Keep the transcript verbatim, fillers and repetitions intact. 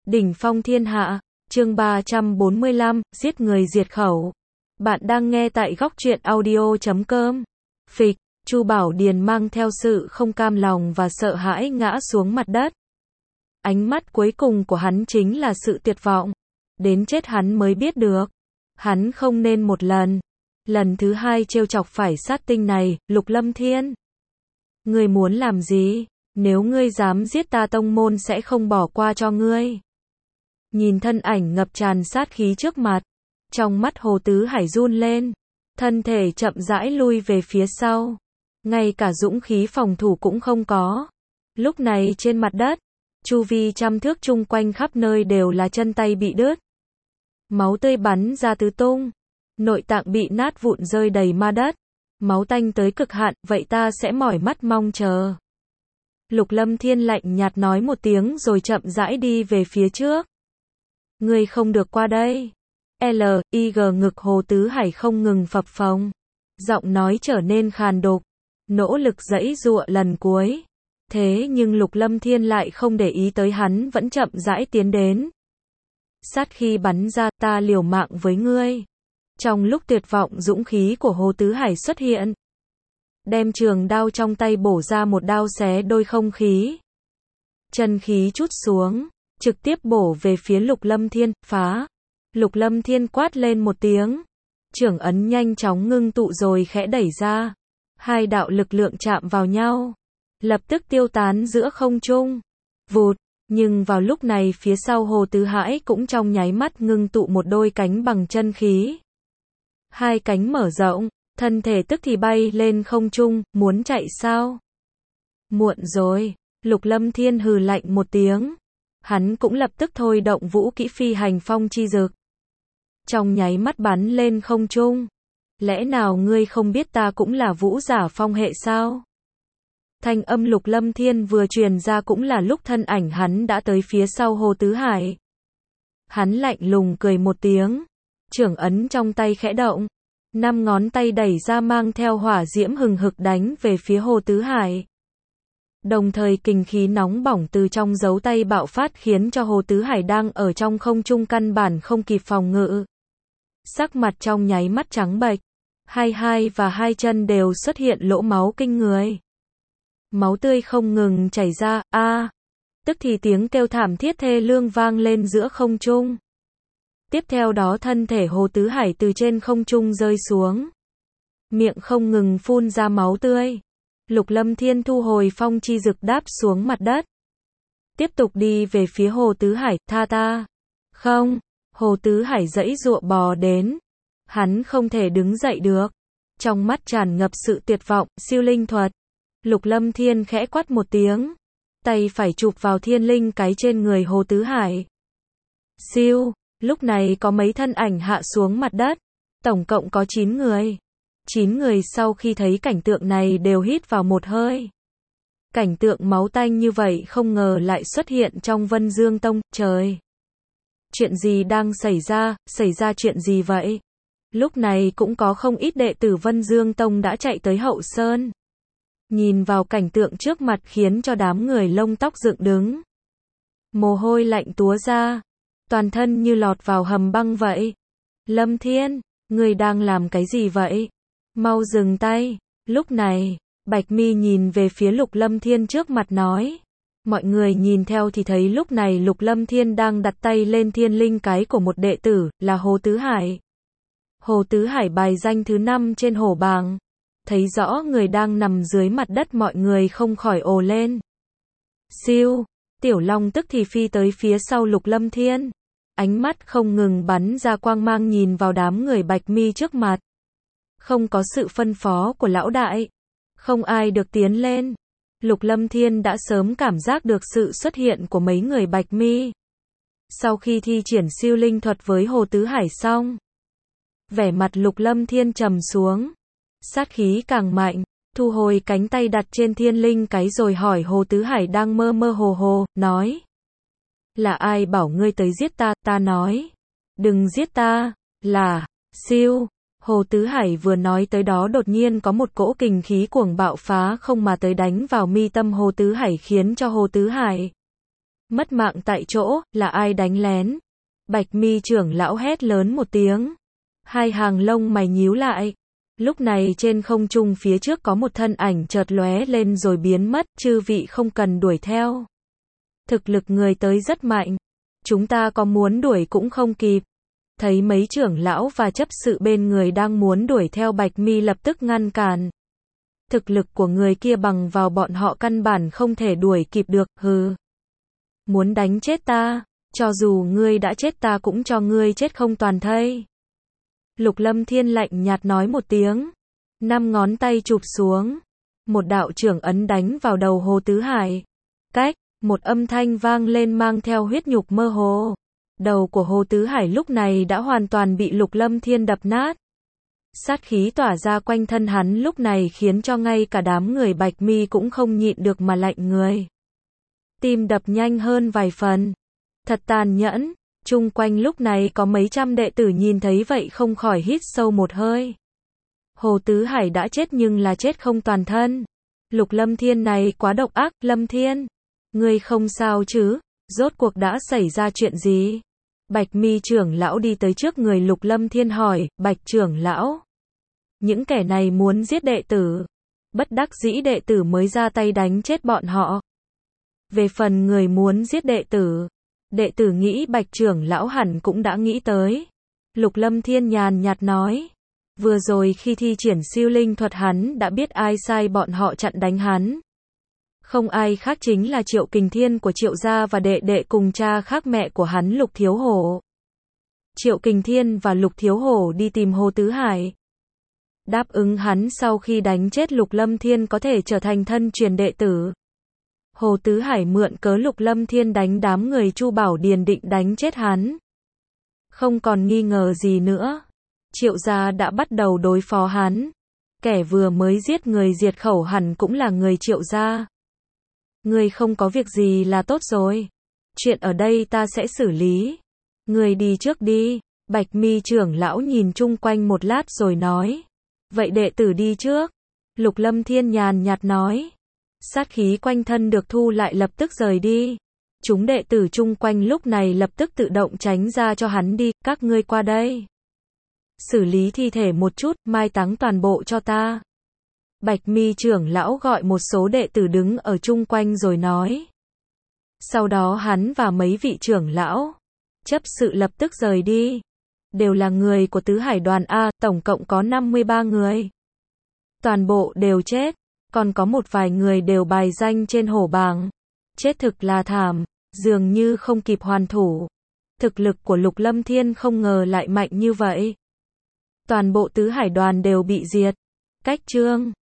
Đỉnh phong thiên hạ, chương ba trăm bốn mươi lăm, giết người diệt khẩu. Bạn đang nghe tại góc truyện audio chấm com. Phịch, Chu Bảo Điền mang theo sự không cam lòng và sợ hãi ngã xuống mặt đất. Ánh mắt cuối cùng của hắn chính là sự tuyệt vọng. Đến chết hắn mới biết được. Hắn không nên một lần. Lần thứ hai trêu chọc phải sát tinh này, Lục Lâm Thiên. Ngươi muốn làm gì? Nếu ngươi dám giết ta, tông môn sẽ không bỏ qua cho ngươi. Nhìn thân ảnh ngập tràn sát khí trước mặt, trong mắt Hồ Tứ Hải run lên, thân thể chậm rãi lui về phía sau, ngay cả dũng khí phòng thủ cũng không có. Lúc này trên mặt đất, chu vi trăm thước chung quanh khắp nơi đều là chân tay bị đứt, máu tươi bắn ra tứ tung, nội tạng bị nát vụn rơi đầy ma đất, máu tanh tới cực hạn, vậy ta sẽ mỏi mắt mong chờ. Lục Lâm Thiên lạnh nhạt nói một tiếng rồi chậm rãi đi về phía trước. Ngươi không được qua đây. L I G ngực Hồ Tứ Hải không ngừng phập phồng. Giọng nói trở nên khàn đục. Nỗ lực giãy giụa lần cuối. Thế nhưng Lục Lâm Thiên lại không để ý tới hắn, vẫn chậm rãi tiến đến. Sát khi bắn ra, ta liều mạng với ngươi. Trong lúc tuyệt vọng, dũng khí của Hồ Tứ Hải xuất hiện. Đem trường đao trong tay bổ ra một đao xé đôi không khí. Chân khí trút xuống, trực tiếp bổ về phía Lục Lâm Thiên, phá. Lục Lâm Thiên quát lên một tiếng. Trưởng ấn nhanh chóng ngưng tụ rồi khẽ đẩy ra. Hai đạo lực lượng chạm vào nhau. Lập tức tiêu tán giữa không trung. Vụt, nhưng vào lúc này phía sau Hồ Tứ Hải cũng trong nháy mắt ngưng tụ một đôi cánh bằng chân khí. Hai cánh mở rộng. Thân thể tức thì bay lên không trung, muốn chạy sao? Muộn rồi, Lục Lâm Thiên hừ lạnh một tiếng. Hắn cũng lập tức thôi động vũ kỹ phi hành phong chi dực. Trong nháy mắt bắn lên không trung. Lẽ nào ngươi không biết ta cũng là vũ giả phong hệ sao? Thanh âm Lục Lâm Thiên vừa truyền ra cũng là lúc thân ảnh hắn đã tới phía sau Hồ Tứ Hải. Hắn lạnh lùng cười một tiếng. Trưởng ấn trong tay khẽ động. Năm ngón tay đẩy ra mang theo hỏa diễm hừng hực đánh về phía Hồ Tứ Hải. Đồng thời kình khí nóng bỏng từ trong dấu tay bạo phát khiến cho Hồ Tứ Hải đang ở trong không trung căn bản không kịp phòng ngự. Sắc mặt trong nháy mắt trắng bệch, hai hai và hai chân đều xuất hiện lỗ máu kinh người. Máu tươi không ngừng chảy ra, a, à, tức thì tiếng kêu thảm thiết thê lương vang lên giữa không trung. Tiếp theo đó thân thể Hồ Tứ Hải từ trên không trung rơi xuống. Miệng không ngừng phun ra máu tươi. Lục Lâm Thiên thu hồi phong chi dực đáp xuống mặt đất. Tiếp tục đi về phía Hồ Tứ Hải, tha ta. Không, Hồ Tứ Hải giãy giụa bò đến. Hắn không thể đứng dậy được. Trong mắt tràn ngập sự tuyệt vọng, siêu linh thuật. Lục Lâm Thiên khẽ quát một tiếng. Tay phải chụp vào thiên linh cái trên người Hồ Tứ Hải. Siêu. Lúc này có mấy thân ảnh hạ xuống mặt đất. Tổng cộng có chín người. chín người sau khi thấy cảnh tượng này đều hít vào một hơi. Cảnh tượng máu tanh như vậy không ngờ lại xuất hiện trong Vân Dương Tông. Trời! Chuyện gì đang xảy ra, xảy ra chuyện gì vậy? Lúc này cũng có không ít đệ tử Vân Dương Tông đã chạy tới Hậu Sơn. Nhìn vào cảnh tượng trước mặt khiến cho đám người lông tóc dựng đứng. Mồ hôi lạnh túa ra. Toàn thân như lọt vào hầm băng vậy. Lâm Thiên, ngươi đang làm cái gì vậy? Mau dừng tay. Lúc này, Bạch Mi nhìn về phía Lục Lâm Thiên trước mặt nói. Mọi người nhìn theo thì thấy lúc này Lục Lâm Thiên đang đặt tay lên thiên linh cái của một đệ tử, là Hồ Tứ Hải. Hồ Tứ Hải bài danh thứ năm trên hổ bảng. Thấy rõ người đang nằm dưới mặt đất, mọi người không khỏi ồ lên. Siêu, Tiểu Long tức thì phi tới phía sau Lục Lâm Thiên. Ánh mắt không ngừng bắn ra quang mang nhìn vào đám người Bạch Mi trước mặt. Không có sự phân phó của lão đại, không ai được tiến lên. Lục Lâm Thiên đã sớm cảm giác được sự xuất hiện của mấy người Bạch Mi. Sau khi thi triển siêu linh thuật với Hồ Tứ Hải xong, vẻ mặt Lục Lâm Thiên trầm xuống, sát khí càng mạnh, thu hồi cánh tay đặt trên thiên linh cái rồi hỏi Hồ Tứ Hải đang mơ mơ hồ hồ, nói. Là ai bảo ngươi tới giết ta? Ta nói. Đừng giết ta. Là, siêu. Hồ Tứ Hải vừa nói tới đó đột nhiên có một cỗ kình khí cuồng bạo phá không mà tới đánh vào mi tâm Hồ Tứ Hải khiến cho Hồ Tứ Hải Mất mạng tại chỗ, là ai đánh lén? Bạch mi trưởng lão hét lớn một tiếng. Hai hàng lông mày nhíu lại. Lúc này trên không trung phía trước có một thân ảnh chợt lóe lên rồi biến mất, chư vị không cần đuổi theo. Thực lực người tới rất mạnh. Chúng ta có muốn đuổi cũng không kịp. Thấy mấy trưởng lão và chấp sự bên người đang muốn đuổi theo Bạch mi lập tức ngăn cản. Thực lực của người kia bằng vào bọn họ căn bản không thể đuổi kịp được, hừ. Muốn đánh chết ta, cho dù ngươi đã chết ta cũng cho ngươi chết không toàn thây. Lục Lâm Thiên lạnh nhạt nói một tiếng. Năm ngón tay chụp xuống. Một đạo trưởng ấn đánh vào đầu Hồ Tứ Hải. Cách, một âm thanh vang lên mang theo huyết nhục mơ hồ. Đầu của Hồ Tứ Hải lúc này đã hoàn toàn bị Lục Lâm Thiên đập nát. Sát khí tỏa ra quanh thân hắn lúc này khiến cho ngay cả đám người Bạch mi cũng không nhịn được mà lạnh người. Tim đập nhanh hơn vài phần. Thật tàn nhẫn. Chung quanh lúc này có mấy trăm đệ tử nhìn thấy vậy không khỏi hít sâu một hơi. Hồ Tứ Hải đã chết nhưng là chết không toàn thân. Lục Lâm Thiên này quá độc ác. Lâm Thiên, ngươi không sao chứ? Rốt cuộc đã xảy ra chuyện gì? Bạch mi trưởng lão đi tới trước người Lục Lâm Thiên hỏi. Bạch trưởng lão, những kẻ này muốn giết đệ tử. Bất đắc dĩ đệ tử mới ra tay đánh chết bọn họ. Về phần người muốn giết đệ tử, đệ tử nghĩ Bạch trưởng lão hẳn cũng đã nghĩ tới. Lục Lâm Thiên nhàn nhạt nói. Vừa rồi khi thi triển siêu linh thuật hắn đã biết ai sai bọn họ chặn đánh hắn. Không ai khác chính là Triệu Kình Thiên của Triệu gia và đệ đệ cùng cha khác mẹ của hắn Lục Thiếu Hổ. Triệu Kình Thiên và Lục Thiếu Hổ đi tìm Hồ Tứ Hải. Đáp ứng hắn sau khi đánh chết Lục Lâm Thiên có thể trở thành thân truyền đệ tử. Hồ Tứ Hải mượn cớ Lục Lâm Thiên đánh đám người Chu Bảo Điền định đánh chết hắn. Không còn nghi ngờ gì nữa. Triệu gia đã bắt đầu đối phó hắn. Kẻ vừa mới giết người diệt khẩu hẳn cũng là người Triệu gia. Người không có việc gì là tốt rồi. Chuyện ở đây ta sẽ xử lý. Người đi trước đi. Bạch mi trưởng lão nhìn chung quanh một lát rồi nói. Vậy đệ tử đi trước. Lục Lâm Thiên nhàn nhạt nói. Sát khí quanh thân được thu lại lập tức rời đi. Chúng đệ tử chung quanh lúc này lập tức tự động tránh ra cho hắn đi. Các ngươi qua đây. Xử lý thi thể một chút, mai táng toàn bộ cho ta. Bạch mi trưởng lão gọi một số đệ tử đứng ở chung quanh rồi nói. Sau đó hắn và mấy vị trưởng lão, chấp sự lập tức rời đi. Đều là người của Tứ Hải đoàn A, tổng cộng có năm mươi ba người. Toàn bộ đều chết, còn có một vài người đều bài danh trên hổ bảng. Chết thực là thảm, dường như không kịp hoàn thủ. Thực lực của Lục Lâm Thiên không ngờ lại mạnh như vậy. Toàn bộ Tứ Hải đoàn đều bị diệt. Cách chương